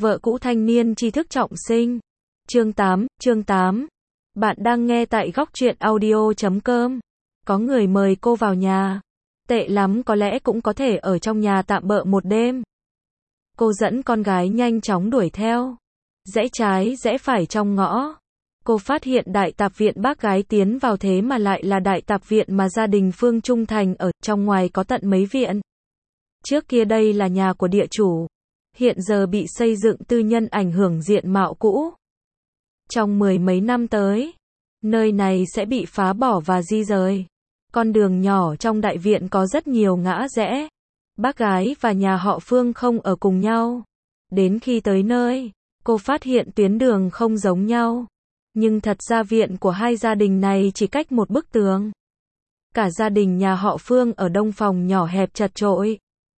Vợ cũ thanh niên tri thức trọng sinh. Chương 8. Bạn đang nghe tại góc truyện audio.com. Có người mời cô vào nhà. Tệ lắm có lẽ cũng có thể ở trong nhà tạm bợ một đêm. Cô dẫn con gái nhanh chóng đuổi theo. Rẽ trái rẽ phải trong ngõ. Cô phát hiện đại tạp viện bác gái tiến vào thế mà lại là đại tạp viện mà gia đình Phương Trung Thành ở, trong ngoài có tận mấy viện. Trước kia đây là nhà của địa chủ. Hiện giờ bị xây dựng tư nhân ảnh hưởng diện mạo cũ. Trong mười mấy năm tới, nơi này sẽ bị phá bỏ và di rời. Con đường nhỏ trong đại viện có rất nhiều ngã rẽ. Bác gái và nhà họ Phương không ở cùng nhau. Đến khi tới nơi, cô phát hiện tuyến đường không giống nhau. Nhưng thật ra viện của hai gia đình này chỉ cách một bức tường. Cả gia đình nhà họ Phương ở đông phòng nhỏ hẹp chật chội.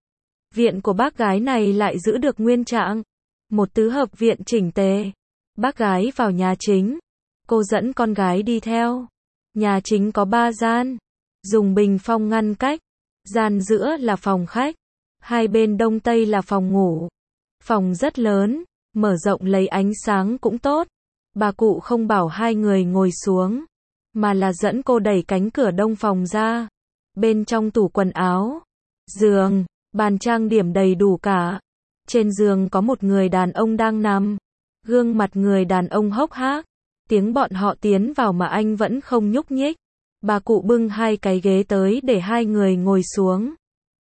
Viện của bác gái này lại giữ được nguyên trạng. Một tứ hợp viện chỉnh tề. Bác gái vào nhà chính. Cô dẫn con gái đi theo. Nhà chính có 3 gian. Dùng bình phong ngăn cách. Gian giữa là phòng khách. Hai bên đông tây là phòng ngủ. Phòng rất lớn. Mở rộng lấy ánh sáng cũng tốt. Bà cụ không bảo hai người ngồi xuống. Mà là dẫn cô đẩy cánh cửa đông phòng ra. Bên trong tủ quần áo. Giường. Bàn trang điểm đầy đủ cả. Trên giường có một người đàn ông đang nằm. Gương mặt người đàn ông hốc hác. Tiếng bọn họ tiến vào mà anh vẫn không nhúc nhích. Bà cụ bưng 2 cái ghế tới để hai người ngồi xuống.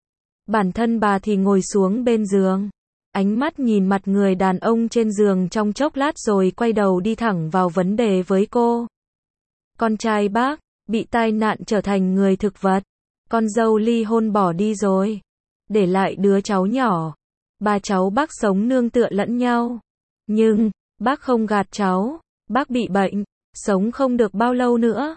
Bản thân bà thì ngồi xuống bên giường. Ánh mắt nhìn mặt người đàn ông trên giường trong chốc lát rồi quay đầu đi thẳng vào vấn đề với cô. Con trai bác, bị tai nạn trở thành người thực vật. Con dâu ly hôn bỏ đi rồi. Để lại đứa cháu nhỏ. 3 cháu bác sống nương tựa lẫn nhau. Nhưng, bác không gạt cháu. Bác bị bệnh. Sống không được bao lâu nữa.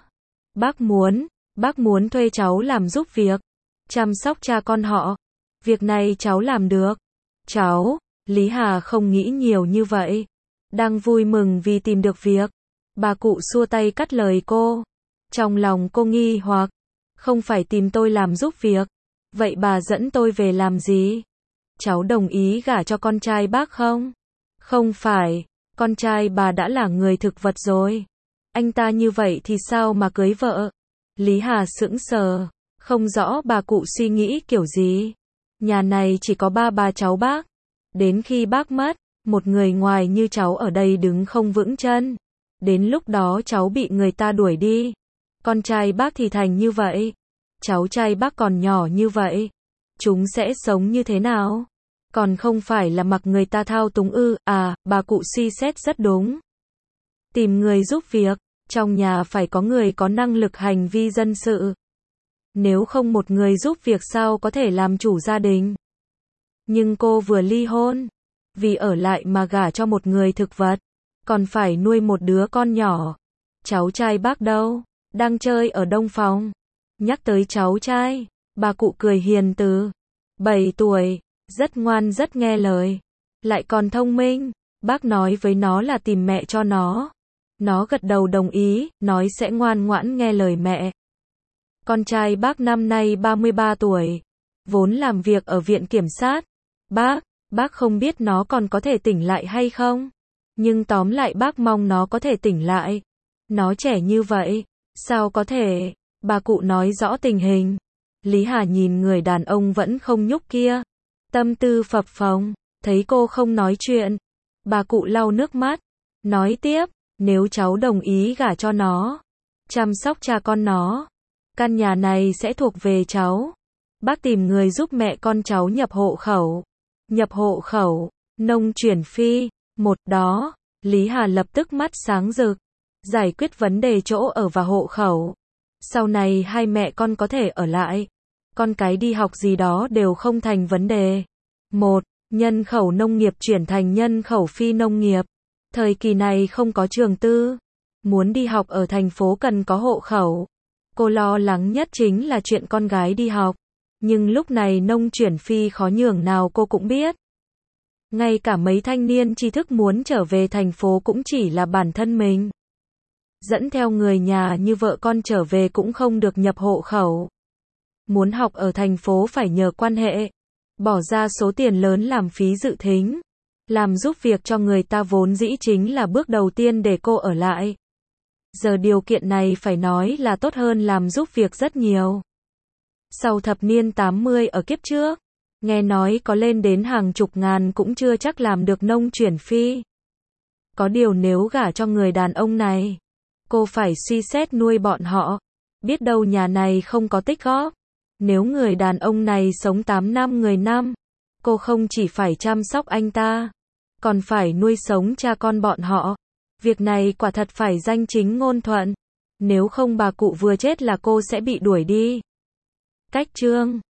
Bác muốn thuê cháu làm giúp việc. Chăm sóc cha con họ. Việc này cháu làm được. Cháu, Lý Hà không nghĩ nhiều như vậy. Đang vui mừng vì tìm được việc. Bà cụ xua tay cắt lời cô. Trong lòng cô nghi hoặc. Không phải tìm tôi làm giúp việc. Vậy bà dẫn tôi về làm gì? Cháu đồng ý gả cho con trai bác không? Không phải, con trai bà đã là người thực vật rồi. Anh ta như vậy thì sao mà cưới vợ? Lý Hà sững sờ, không rõ bà cụ suy nghĩ kiểu gì. Nhà này chỉ có 3 bà cháu bác. Đến khi bác mất, một người ngoài như cháu ở đây đứng không vững chân. Đến lúc đó cháu bị người ta đuổi đi. Con trai bác thì thành như vậy. Cháu trai bác còn nhỏ như vậy. Chúng sẽ sống như thế nào? Còn không phải là mặc người ta thao túng ư? À, bà cụ suy xét rất đúng. Tìm người giúp việc. Trong nhà phải có người có năng lực hành vi dân sự. Nếu không một người giúp việc sao có thể làm chủ gia đình? Nhưng cô vừa ly hôn. Vì ở lại mà gả cho một người thực vật. Còn phải nuôi một đứa con nhỏ. Cháu trai bác đâu? Đang chơi ở đông phòng. Nhắc tới cháu trai, bà cụ cười hiền từ. 7 tuổi, rất ngoan rất nghe lời. Lại còn thông minh, bác nói với nó là tìm mẹ cho nó. Nó gật đầu đồng ý, nói sẽ ngoan ngoãn nghe lời mẹ. Con trai bác năm nay 33 tuổi, vốn làm việc ở viện kiểm sát. Bác không biết nó còn có thể tỉnh lại hay không. Nhưng tóm lại bác mong nó có thể tỉnh lại. Nó trẻ như vậy, sao có thể? Bà cụ nói rõ tình hình. Lý Hà nhìn người đàn ông vẫn không nhúc kia. Tâm tư phập phồng, thấy cô không nói chuyện. Bà cụ lau nước mắt. Nói tiếp, nếu cháu đồng ý gả cho nó, chăm sóc cha con nó, căn nhà này sẽ thuộc về cháu. Bác tìm người giúp mẹ con cháu nhập hộ khẩu. Nhập hộ khẩu, nông chuyển phi. Một đó, Lý Hà lập tức mắt sáng rực. Giải quyết vấn đề chỗ ở và hộ khẩu. Sau này hai mẹ con có thể ở lại. Con cái đi học gì đó đều không thành vấn đề. 1. Nhân khẩu nông nghiệp chuyển thành nhân khẩu phi nông nghiệp. Thời kỳ này không có trường tư. Muốn đi học ở thành phố cần có hộ khẩu. Cô lo lắng nhất chính là chuyện con gái đi học. Nhưng lúc này nông chuyển phi khó nhường nào cô cũng biết. Ngay cả mấy thanh niên tri thức muốn trở về thành phố cũng chỉ là bản thân mình. Dẫn theo người nhà như vợ con trở về cũng không được nhập hộ khẩu. Muốn học ở thành phố phải nhờ quan hệ. Bỏ ra số tiền lớn làm phí dự thính. Làm giúp việc cho người ta vốn dĩ chính là bước đầu tiên để cô ở lại. Giờ điều kiện này phải nói là tốt hơn làm giúp việc rất nhiều. Sau thập niên 80 ở kiếp trước, nghe nói có lên đến hàng chục ngàn cũng chưa chắc làm được nông chuyển phi. Có điều nếu gả cho người đàn ông này, cô phải suy xét nuôi bọn họ. Biết đâu nhà này không có tích góp. Nếu người đàn ông này sống 8 năm 10 năm, cô không chỉ phải chăm sóc anh ta, còn phải nuôi sống cha con bọn họ. Việc này quả thật phải danh chính ngôn thuận. Nếu không bà cụ vừa chết là cô sẽ bị đuổi đi. Cách chương